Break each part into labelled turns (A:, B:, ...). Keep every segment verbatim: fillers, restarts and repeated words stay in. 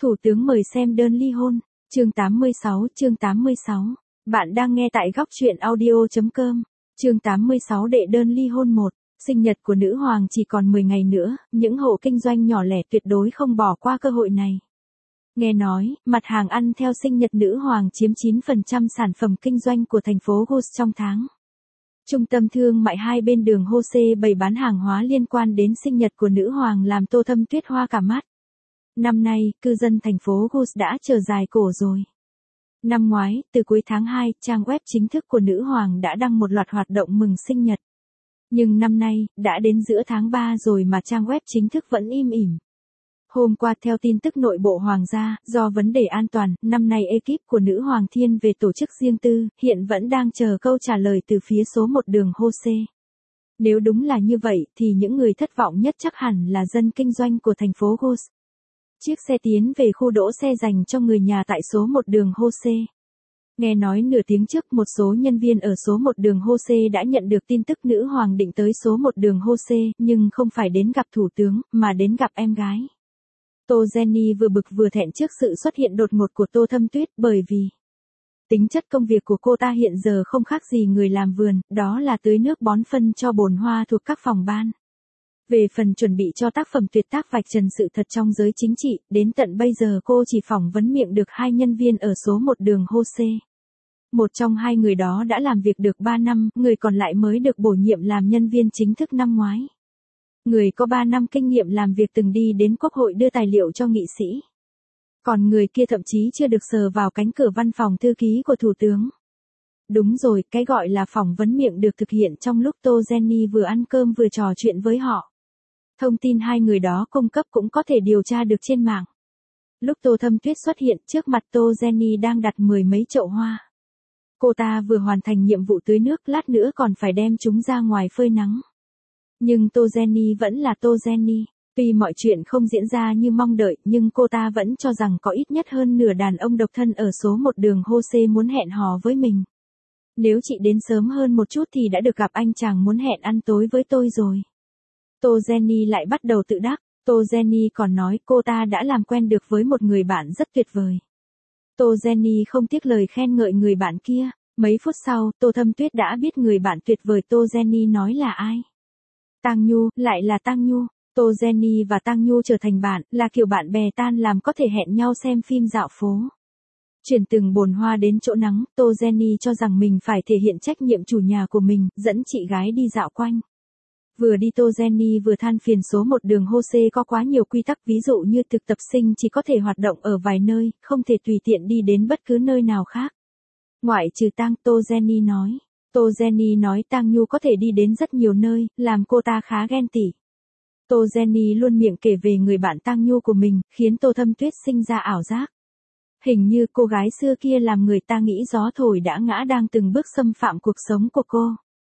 A: Thủ tướng mời xem đơn ly hôn, chương tám mươi sáu, chương tám mươi sáu. Bạn đang nghe tại góc truyện audio chấm com. Chương tám mươi sáu đệ đơn ly hôn một. Sinh nhật của nữ hoàng chỉ còn mười ngày nữa, những hộ kinh doanh nhỏ lẻ tuyệt đối không bỏ qua cơ hội này. Nghe nói, mặt hàng ăn theo sinh nhật nữ hoàng chiếm chín phần trăm sản phẩm kinh doanh của thành phố Gus trong tháng. Trung tâm thương mại hai bên đường Hose bày bán hàng hóa liên quan đến sinh nhật của nữ hoàng làm Tô Thâm Tuyết hoa cả mắt. Năm nay, cư dân thành phố Gus đã chờ dài cổ rồi. Năm ngoái, từ cuối tháng hai, trang web chính thức của nữ hoàng đã đăng một loạt hoạt động mừng sinh nhật. Nhưng năm nay, đã đến giữa tháng ba rồi mà trang web chính thức vẫn im ỉm. Hôm qua theo tin tức nội bộ hoàng gia, do vấn đề an toàn, năm nay ekip của nữ hoàng thiên về tổ chức riêng tư, hiện vẫn đang chờ câu trả lời từ phía số một đường Hose. Nếu đúng là như vậy thì những người thất vọng nhất chắc hẳn là dân kinh doanh của thành phố Gus. Chiếc xe tiến về khu đỗ xe dành cho người nhà tại số một đường Hose. Nghe nói nửa tiếng trước một số nhân viên ở số một đường Hose đã nhận được tin tức nữ hoàng định tới số một đường Hose, nhưng không phải đến gặp thủ tướng, mà đến gặp em gái. Tô Jenny vừa bực vừa thẹn trước sự xuất hiện đột ngột của Tô Thâm Tuyết bởi vì tính chất công việc của cô ta hiện giờ không khác gì người làm vườn, đó là tưới nước bón phân cho bồn hoa thuộc các phòng ban. Về phần chuẩn bị cho tác phẩm tuyệt tác vạch trần sự thật trong giới chính trị, đến tận bây giờ cô chỉ phỏng vấn miệng được hai nhân viên ở số một đường Hose. Một trong hai người đó đã làm việc được ba năm, người còn lại mới được bổ nhiệm làm nhân viên chính thức năm ngoái. Người có ba năm kinh nghiệm làm việc từng đi đến quốc hội đưa tài liệu cho nghị sĩ. Còn người kia thậm chí chưa được sờ vào cánh cửa văn phòng thư ký của thủ tướng. Đúng rồi, cái gọi là phỏng vấn miệng được thực hiện trong lúc Tô Jenny vừa ăn cơm vừa trò chuyện với họ. Thông tin hai người đó cung cấp cũng có thể điều tra được trên mạng. Lúc Tô Thâm Tuyết xuất hiện trước mặt Tô Jenny đang đặt mười mấy chậu hoa. Cô ta vừa hoàn thành nhiệm vụ tưới nước, lát nữa còn phải đem chúng ra ngoài phơi nắng. Nhưng Tô Jenny vẫn là Tô Jenny. Tuy mọi chuyện không diễn ra như mong đợi, nhưng cô ta vẫn cho rằng có ít nhất hơn nửa đàn ông độc thân ở số một đường Hose muốn hẹn hò với mình. Nếu chị đến sớm hơn một chút thì đã được gặp anh chàng muốn hẹn ăn tối với tôi rồi. Tô Jenny lại bắt đầu tự đắc. Tô Jenny còn nói cô ta đã làm quen được với một người bạn rất tuyệt vời. Tô Jenny không tiếc lời khen ngợi người bạn kia. Mấy phút sau, Tô Thâm Tuyết đã biết người bạn tuyệt vời Tô Jenny nói là ai. Tang Nhu, lại là Tang Nhu. Tô Jenny và Tang Nhu trở thành bạn, là kiểu bạn bè tan làm có thể hẹn nhau xem phim dạo phố. Chuyển từng bồn hoa đến chỗ nắng, Tô Jenny cho rằng mình phải thể hiện trách nhiệm chủ nhà của mình, dẫn chị gái đi dạo quanh. Vừa đi Tô Jenny vừa than phiền số một đường Hose có quá nhiều quy tắc, ví dụ như thực tập sinh chỉ có thể hoạt động ở vài nơi, không thể tùy tiện đi đến bất cứ nơi nào khác. Ngoại trừ Tang, Tô Jenny nói. Tô Jenny nói Tang Nhu có thể đi đến rất nhiều nơi, làm cô ta khá ghen tị. Tô Jenny luôn miệng kể về người bạn Tang Nhu của mình, khiến Tô Thâm Tuyết sinh ra ảo giác. Hình như cô gái xưa kia làm người ta nghĩ gió thổi đã ngã đang từng bước xâm phạm cuộc sống của cô.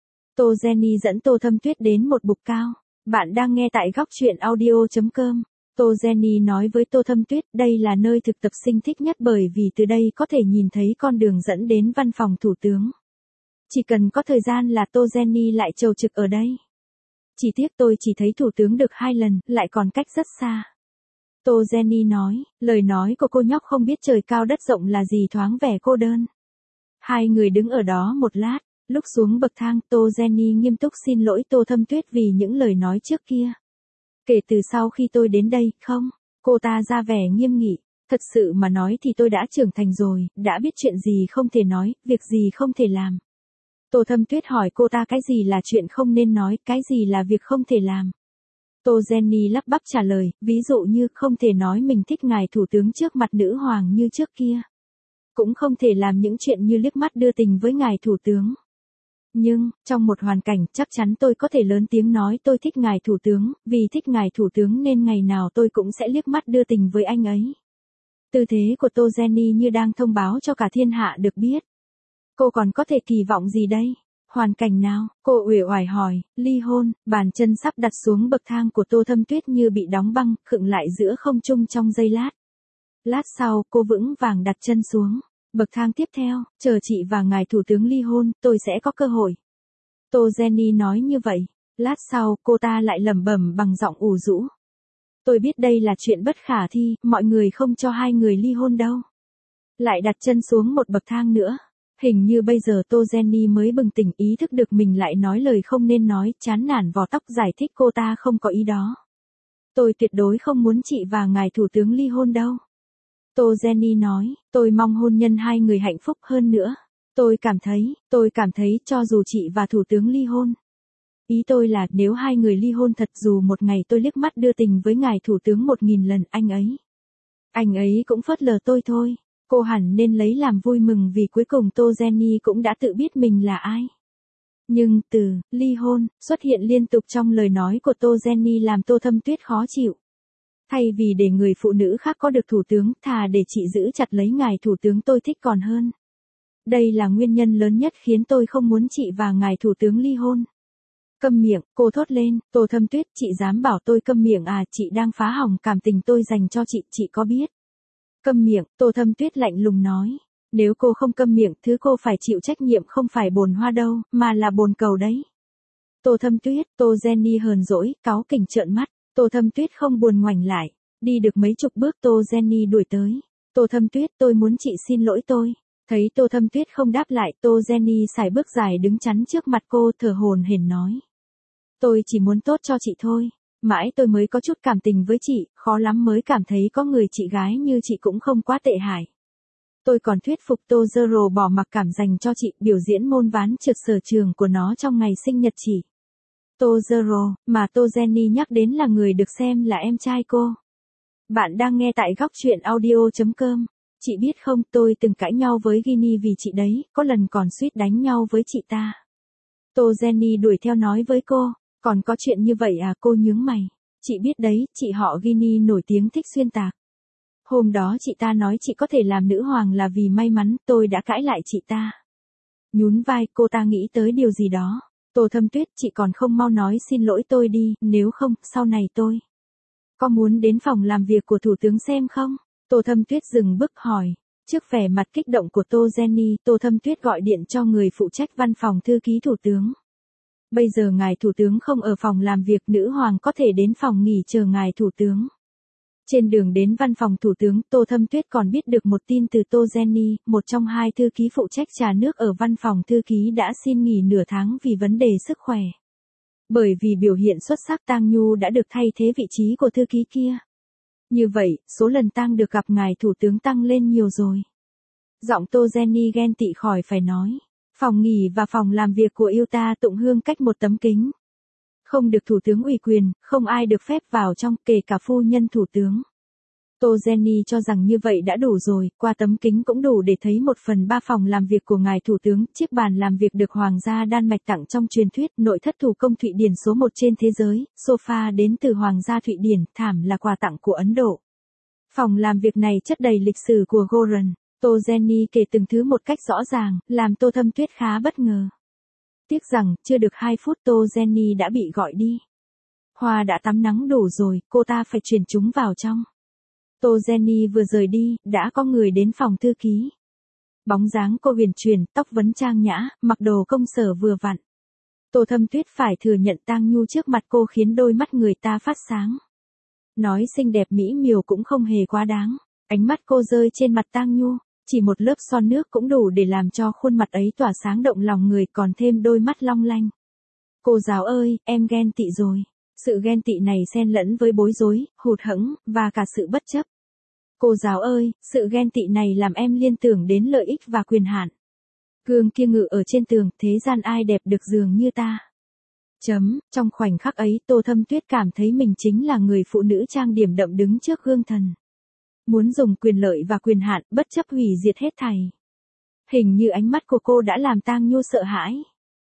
A: Tô Jenny dẫn Tô Thâm Tuyết đến một bục cao. Bạn đang nghe tại góc truyện audio chấm com. Tô Jenny nói với Tô Thâm Tuyết đây là nơi thực tập sinh thích nhất bởi vì từ đây có thể nhìn thấy con đường dẫn đến văn phòng thủ tướng. Chỉ cần có thời gian là Tô Jenny lại chầu trực ở đây. Chỉ tiếc tôi chỉ thấy thủ tướng được hai lần, lại còn cách rất xa. Tô Jenny nói, lời nói của cô nhóc không biết trời cao đất rộng là gì thoáng vẻ cô đơn. Hai người đứng ở đó một lát, lúc xuống bậc thang Tô Jenny nghiêm túc xin lỗi Tô Thâm Tuyết vì những lời nói trước kia. Kể từ sau khi tôi đến đây, không, cô ta ra vẻ nghiêm nghị, thật sự mà nói thì tôi đã trưởng thành rồi, đã biết chuyện gì không thể nói, việc gì không thể làm. Tô Thâm Tuyết hỏi cô ta cái gì là chuyện không nên nói, cái gì là việc không thể làm. Tô Jenny lắp bắp trả lời, ví dụ như không thể nói mình thích ngài thủ tướng trước mặt nữ hoàng như trước kia. Cũng không thể làm những chuyện như liếc mắt đưa tình với ngài thủ tướng. Nhưng, trong một hoàn cảnh chắc chắn tôi có thể lớn tiếng nói tôi thích ngài thủ tướng, vì thích ngài thủ tướng nên ngày nào tôi cũng sẽ liếc mắt đưa tình với anh ấy. Tư thế của Tô Jenny như đang thông báo cho cả thiên hạ được biết. Cô còn có thể kỳ vọng gì đây? Hoàn cảnh nào? Cô uể oải hỏi, ly hôn, bàn chân sắp đặt xuống bậc thang của Tô Thâm Tuyết như bị đóng băng, khựng lại giữa không trung trong giây lát. Lát sau, cô vững vàng đặt chân xuống. Bậc thang tiếp theo, chờ chị và ngài thủ tướng ly hôn, tôi sẽ có cơ hội. Tô Jenny nói như vậy. Lát sau, cô ta lại lẩm bẩm bằng giọng ủ rũ. Tôi biết đây là chuyện bất khả thi, mọi người không cho hai người ly hôn đâu. Lại đặt chân xuống một bậc thang nữa. Hình như bây giờ Tô Jenny mới bừng tỉnh, ý thức được mình lại nói lời không nên nói, chán nản vò tóc giải thích cô ta không có ý đó. Tôi tuyệt đối không muốn chị và ngài thủ tướng ly hôn đâu. Tô Jenny nói, tôi mong hôn nhân hai người hạnh phúc hơn nữa. Tôi cảm thấy, tôi cảm thấy cho dù chị và thủ tướng ly hôn. Ý tôi là nếu hai người ly hôn thật, dù một ngày tôi liếc mắt đưa tình với ngài thủ tướng một nghìn lần, anh ấy. Anh ấy cũng phớt lờ tôi thôi. Cô hẳn nên lấy làm vui mừng vì cuối cùng Tô Jenny cũng đã tự biết mình là ai. Nhưng từ ly hôn xuất hiện liên tục trong lời nói của Tô Jenny làm Tô Thâm Tuyết khó chịu. Thay vì để người phụ nữ khác có được thủ tướng, thà để chị giữ chặt lấy ngài thủ tướng tôi thích còn hơn. Đây là nguyên nhân lớn nhất khiến tôi không muốn chị và ngài thủ tướng ly hôn. Câm miệng, cô thốt lên. Tô Thâm Tuyết, chị dám bảo tôi câm miệng à? Chị đang phá hỏng cảm tình tôi dành cho chị, chị có biết? Câm miệng, Tô Thâm Tuyết lạnh lùng nói. Nếu cô không câm miệng, thứ cô phải chịu trách nhiệm không phải bồn hoa đâu, mà là bồn cầu đấy. Tô Thâm Tuyết, Tô Jenny hờn dỗi, cáu kỉnh trợn mắt. Tô Thâm Tuyết không buồn ngoảnh lại. Đi được mấy chục bước Tô Jenny đuổi tới. Tô Thâm Tuyết, tôi muốn chị xin lỗi tôi. Thấy Tô Thâm Tuyết không đáp lại, Tô Jenny sải bước dài đứng chắn trước mặt cô, thở hổn hển nói. Tôi chỉ muốn tốt cho chị thôi. Mãi tôi mới có chút cảm tình với chị, khó lắm mới cảm thấy có người chị gái như chị cũng không quá tệ hại. Tôi còn thuyết phục Tô Zero bỏ mặc cảm dành cho chị, biểu diễn môn ván trượt sở trường của nó trong ngày sinh nhật chị. Tô Zero, mà Tô Jenny nhắc đến là người được xem là em trai cô. Bạn đang nghe tại góc truyện audio chấm com. Chị biết không, tôi từng cãi nhau với Ginny vì chị đấy, có lần còn suýt đánh nhau với chị ta. Tô Jenny đuổi theo nói với cô, còn có chuyện như vậy à? Cô nhướng mày. Chị biết đấy, chị họ Ginny nổi tiếng thích xuyên tạc. Hôm đó chị ta nói chị có thể làm nữ hoàng là vì may mắn, tôi đã cãi lại chị ta. Nhún vai, cô ta nghĩ tới điều gì đó. Tô Thâm Tuyết, chị còn không mau nói xin lỗi tôi đi, nếu không, sau này tôi có muốn đến phòng làm việc của thủ tướng xem không? Tô Thâm Tuyết dừng bước hỏi. Trước vẻ mặt kích động của Tô Jenny, Tô Thâm Tuyết gọi điện cho người phụ trách văn phòng thư ký thủ tướng. Bây giờ ngài thủ tướng không ở phòng làm việc, nữ hoàng có thể đến phòng nghỉ chờ ngài thủ tướng. Trên đường đến văn phòng thủ tướng, Tô Thâm Tuyết còn biết được một tin từ Tô Jenny, một trong hai thư ký phụ trách trà nước ở văn phòng thư ký đã xin nghỉ nửa tháng vì vấn đề sức khỏe. Bởi vì biểu hiện xuất sắc, Tang Nhu đã được thay thế vị trí của thư ký kia. Như vậy, số lần Tang được gặp ngài thủ tướng tăng lên nhiều rồi. Giọng Tô Jenny ghen tị khỏi phải nói. Phòng nghỉ và phòng làm việc của yêu ta Tụng Hương cách một tấm kính. Không được thủ tướng ủy quyền, không ai được phép vào trong, kể cả phu nhân thủ tướng. Tô Jenny cho rằng như vậy đã đủ rồi, qua tấm kính cũng đủ để thấy một phần ba phòng làm việc của ngài thủ tướng, chiếc bàn làm việc được Hoàng gia Đan Mạch tặng trong truyền thuyết, nội thất thủ công Thụy Điển số một trên thế giới, sofa đến từ Hoàng gia Thụy Điển, thảm là quà tặng của Ấn Độ. Phòng làm việc này chất đầy lịch sử của Goran. Tô Jenny kể từng thứ một cách rõ ràng, làm Tô Thâm Tuyết khá bất ngờ. Tiếc rằng, chưa được hai phút Tô Jenny đã bị gọi đi. Hoa đã tắm nắng đủ rồi, cô ta phải chuyển chúng vào trong. Tô Jenny vừa rời đi, đã có người đến phòng thư ký. Bóng dáng cô huyền chuyển, tóc vấn trang nhã, mặc đồ công sở vừa vặn. Tô Thâm Tuyết phải thừa nhận Tang Nhu trước mặt cô khiến đôi mắt người ta phát sáng. Nói xinh đẹp mỹ miều cũng không hề quá đáng. Ánh mắt cô rơi trên mặt Tang Nhu, chỉ một lớp son nước cũng đủ để làm cho khuôn mặt ấy tỏa sáng động lòng người, còn thêm đôi mắt long lanh. Cô giáo ơi, em ghen tị rồi. Sự ghen tị này xen lẫn với bối rối, hụt hẫng, và cả sự bất chấp. Cô giáo ơi, sự ghen tị này làm em liên tưởng đến lợi ích và quyền hạn. Gương kia ngự ở trên tường, thế gian ai đẹp được dường như ta. Chấm, trong khoảnh khắc ấy, Tô Thâm Tuyết cảm thấy mình chính là người phụ nữ trang điểm đậm đứng trước gương thần. Muốn dùng quyền lợi và quyền hạn, bất chấp hủy diệt hết thảy. Hình như ánh mắt của cô đã làm Tang Nhu sợ hãi.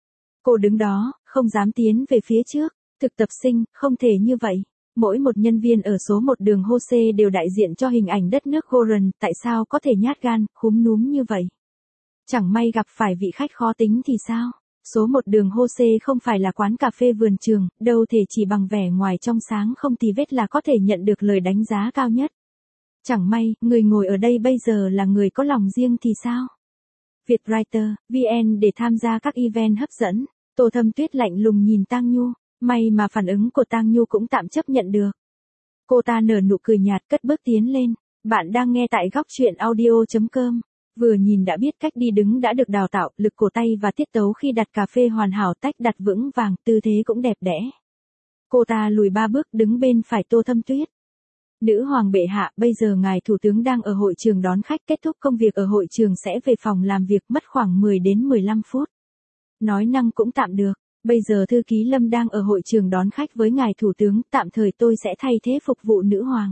A: Cô đứng đó, không dám tiến về phía trước. Thực tập sinh, không thể như vậy. Mỗi một nhân viên ở số một đường Hose đều đại diện cho hình ảnh đất nước Goran, tại sao có thể nhát gan, khúm núm như vậy? Chẳng may gặp phải vị khách khó tính thì sao? Số một đường Hose không phải là quán cà phê vườn trường, đâu thể chỉ bằng vẻ ngoài trong sáng không tì vết là có thể nhận được lời đánh giá cao nhất. Chẳng may, người ngồi ở đây bây giờ là người có lòng riêng thì sao? Vietwriter, vê en để tham gia các event hấp dẫn. Tô Thâm Tuyết lạnh lùng nhìn Tang Nhu. May mà phản ứng của Tang Nhu cũng tạm chấp nhận được. Cô ta nở nụ cười nhạt cất bước tiến lên. Bạn đang nghe tại góc chuyện audio.com. Vừa nhìn đã biết cách đi đứng đã được đào tạo, lực cổ tay và tiết tấu khi đặt cà phê hoàn hảo, tách đặt vững vàng, tư thế cũng đẹp đẽ. Cô ta lùi ba bước đứng bên phải Tô Thâm Tuyết. Nữ hoàng bệ hạ, bây giờ ngài thủ tướng đang ở hội trường đón khách, kết thúc công việc ở hội trường sẽ về phòng làm việc, mất khoảng mười đến mười lăm phút. Nói năng cũng tạm được, bây giờ thư ký Lâm đang ở hội trường đón khách với ngài thủ tướng, tạm thời tôi sẽ thay thế phục vụ nữ hoàng.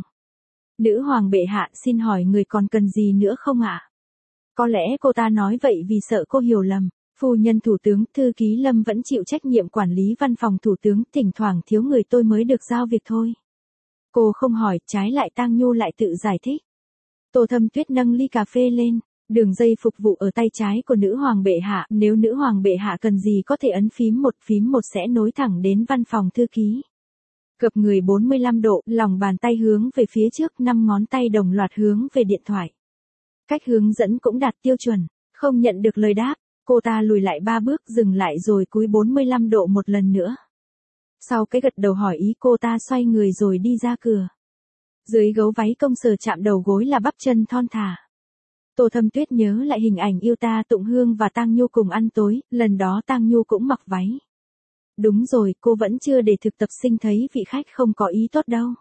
A: Nữ hoàng bệ hạ, xin hỏi người còn cần gì nữa không ạ? Có lẽ cô ta nói vậy vì sợ cô hiểu lầm. Phu nhân thủ tướng, thư ký Lâm vẫn chịu trách nhiệm quản lý văn phòng thủ tướng, thỉnh thoảng thiếu người tôi mới được giao việc thôi. Cô không hỏi, trái lại Tang Nhu lại tự giải thích. Tô Thâm Tuyết nâng ly cà phê lên, đường dây phục vụ ở tay trái của nữ hoàng bệ hạ, nếu nữ hoàng bệ hạ cần gì có thể ấn phím một, phím một sẽ nối thẳng đến văn phòng thư ký. Gập người bốn mươi lăm độ, lòng bàn tay hướng về phía trước, năm ngón tay đồng loạt hướng về điện thoại. Cách hướng dẫn cũng đạt tiêu chuẩn, không nhận được lời đáp, cô ta lùi lại ba bước, dừng lại rồi cúi bốn mươi lăm độ một lần nữa. Sau cái gật đầu hỏi ý, cô ta xoay người rồi đi ra cửa. Dưới gấu váy công sở chạm đầu gối là bắp chân thon thả. Tô Thâm Tuyết nhớ lại hình ảnh yêu ta Tụng Hương và Tang Nhu cùng ăn tối, lần đó Tang Nhu cũng mặc váy. Đúng rồi, cô vẫn chưa để thực tập sinh thấy vị khách không có ý tốt đâu.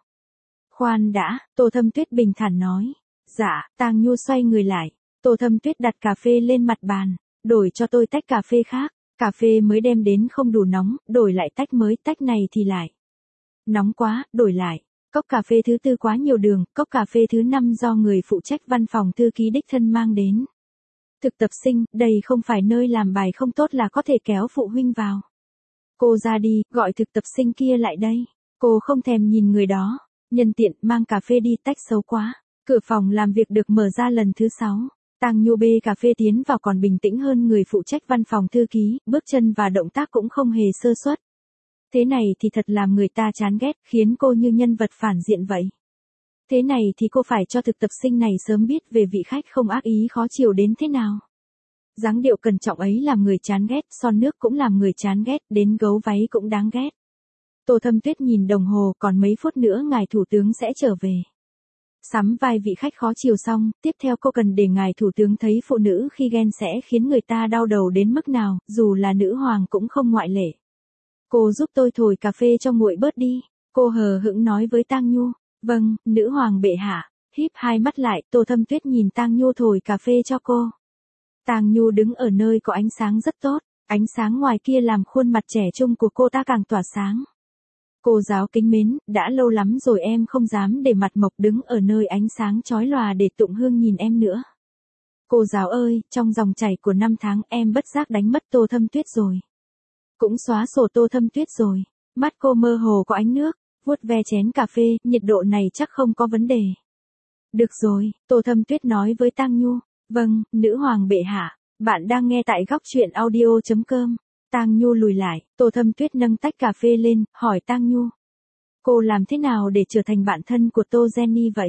A: Khoan đã, Tô Thâm Tuyết bình thản nói. Dạ, Tang Nhu xoay người lại. Tô Thâm Tuyết đặt cà phê lên mặt bàn. Đổi cho tôi tách cà phê khác. Cà phê mới đem đến không đủ nóng, đổi lại tách mới, tách này thì lại. Nóng quá, đổi lại. Cốc cà phê thứ tư quá nhiều đường, cốc cà phê thứ năm do người phụ trách văn phòng thư ký đích thân mang đến. Thực tập sinh, đây không phải nơi làm bài không tốt là có thể kéo phụ huynh vào. Cô ra đi, gọi thực tập sinh kia lại đây. Cô không thèm nhìn người đó. Nhân tiện, mang cà phê đi, tách xấu quá. Cửa phòng làm việc được mở ra lần thứ sáu. Tang Nhu bê cà phê tiến vào còn bình tĩnh hơn người phụ trách văn phòng thư ký, bước chân và động tác cũng không hề sơ suất. Thế này thì thật làm người ta chán ghét, khiến cô như nhân vật phản diện vậy. Thế này thì cô phải cho thực tập sinh này sớm biết về vị khách không ác ý khó chịu đến thế nào. Dáng điệu cẩn trọng ấy làm người chán ghét, son nước cũng làm người chán ghét, đến gấu váy cũng đáng ghét. Tô Thâm Tuyết nhìn đồng hồ, còn mấy phút nữa ngài thủ tướng sẽ trở về. Sắm vai vị khách khó chịu xong, tiếp theo cô cần để ngài thủ tướng thấy phụ nữ khi ghen sẽ khiến người ta đau đầu đến mức nào, dù là nữ hoàng cũng không ngoại lệ. Cô giúp tôi thổi cà phê cho nguội bớt đi, cô hờ hững nói với Tang Nhu. Vâng, nữ hoàng bệ hạ. Híp hai mắt lại, Tô Thâm Tuyết nhìn Tang Nhu thổi cà phê cho cô. Tang Nhu đứng ở nơi có ánh sáng rất tốt, ánh sáng ngoài kia làm khuôn mặt trẻ trung của cô ta càng tỏa sáng. Cô giáo kính mến, đã lâu lắm rồi em không dám để mặt mộc đứng ở nơi ánh sáng chói lòa để Tụng Hương nhìn em nữa. Cô giáo ơi, trong dòng chảy của năm tháng em bất giác đánh mất Tô Thâm Tuyết rồi. Cũng xóa sổ Tô Thâm Tuyết rồi. Mắt cô mơ hồ có ánh nước, vuốt ve chén cà phê, nhiệt độ này chắc không có vấn đề. Được rồi, Tô Thâm Tuyết nói với Tang Nhu. Vâng, nữ hoàng bệ hạ, bạn đang nghe tại góc chuyện audio.com. Tang Nhu lùi lại, Tô Thâm Tuyết nâng tách cà phê lên, hỏi Tang Nhu. Cô làm thế nào để trở thành bạn thân của Tô Jenny vậy?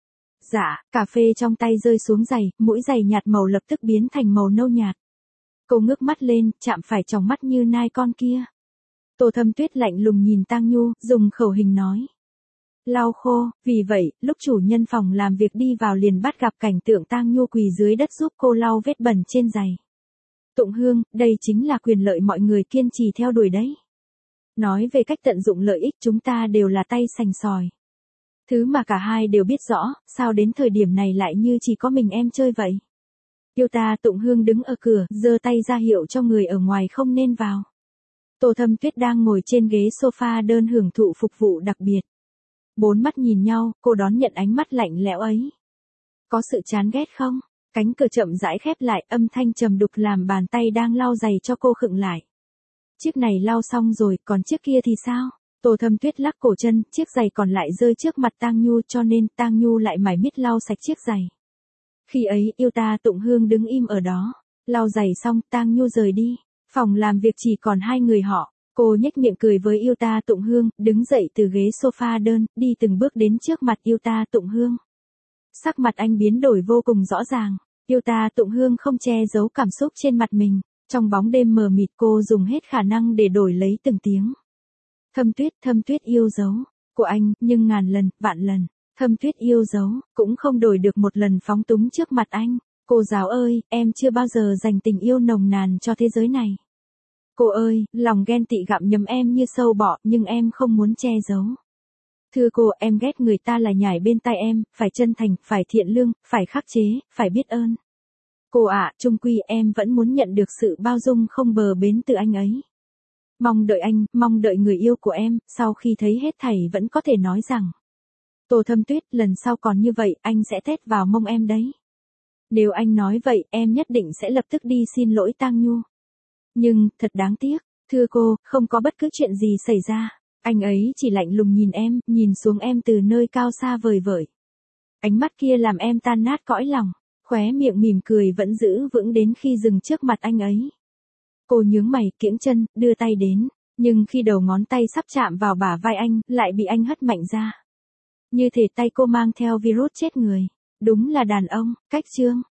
A: Dạ, cà phê trong tay rơi xuống giày, mũi giày nhạt màu lập tức biến thành màu nâu nhạt. Cô ngước mắt lên, chạm phải tròng mắt như nai con kia. Tô Thâm Tuyết lạnh lùng nhìn Tang Nhu, dùng khẩu hình nói. Lau khô, vì vậy, lúc chủ nhân phòng làm việc đi vào liền bắt gặp cảnh tượng Tang Nhu quỳ dưới đất giúp cô lau vết bẩn trên giày. Tụng Hương, đây chính là quyền lợi mọi người kiên trì theo đuổi đấy. Nói về cách tận dụng lợi ích chúng ta đều là tay sành sỏi. Thứ mà cả hai đều biết rõ, sao đến thời điểm này lại như chỉ có mình em chơi vậy. Yêu ta Tụng Hương đứng ở cửa, giơ tay ra hiệu cho người ở ngoài không nên vào. Tô Thâm Tuyết đang ngồi trên ghế sofa đơn hưởng thụ phục vụ đặc biệt. Bốn mắt nhìn nhau, cô đón nhận ánh mắt lạnh lẽo ấy. Có sự chán ghét không? Cánh cửa chậm rãi khép lại, âm thanh trầm đục làm bàn tay đang lau giày cho cô khựng lại. Chiếc này lau xong rồi, còn chiếc kia thì sao? Tô Thâm Tuyết lắc cổ chân, chiếc giày còn lại rơi trước mặt Tang Nhu cho nên Tang Nhu lại mải miết lau sạch chiếc giày. Khi ấy, yêu ta Tụng Hương đứng im ở đó. Lau giày xong, Tang Nhu rời đi. Phòng làm việc chỉ còn hai người họ. Cô nhếch miệng cười với yêu ta Tụng Hương, đứng dậy từ ghế sofa đơn, đi từng bước đến trước mặt yêu ta Tụng Hương. Sắc mặt anh biến đổi vô cùng rõ ràng. Yêu ta Tụng Hương không che giấu cảm xúc trên mặt mình. Trong bóng đêm mờ mịt cô dùng hết khả năng để đổi lấy từng tiếng. Thâm Tuyết, Thâm Tuyết yêu dấu. của anh, nhưng ngàn lần, vạn lần, Thâm Tuyết yêu dấu, cũng không đổi được một lần phóng túng trước mặt anh. Cô giáo ơi, em chưa bao giờ dành tình yêu nồng nàn cho thế giới này. Cô ơi, lòng ghen tị gặm nhấm em như sâu bọ, nhưng em không muốn che giấu. Thưa cô, em ghét người ta lại nhảy bên tai em, phải chân thành, phải thiện lương, phải khắc chế, phải biết ơn. Cô ạ, chung quy em vẫn muốn nhận được sự bao dung không bờ bến từ anh ấy. Mong đợi anh, mong đợi người yêu của em, sau khi thấy hết thảy vẫn có thể nói rằng. Tô Thâm Tuyết, lần sau còn như vậy, anh sẽ thét vào mông em đấy. Nếu anh nói vậy, em nhất định sẽ lập tức đi xin lỗi Tang Nhu. Nhưng, thật đáng tiếc, thưa cô, không có bất cứ chuyện gì xảy ra. Anh ấy chỉ lạnh lùng nhìn em, nhìn xuống em từ nơi cao xa vời vợi. Ánh mắt kia làm em tan nát cõi lòng, khóe miệng mỉm cười vẫn giữ vững đến khi dừng trước mặt anh ấy. Cô nhướng mày, kiễng chân, đưa tay đến, nhưng khi đầu ngón tay sắp chạm vào bả vai anh, lại bị anh hất mạnh ra. Như thể tay cô mang theo virus chết người. Đúng là đàn ông, cách chương.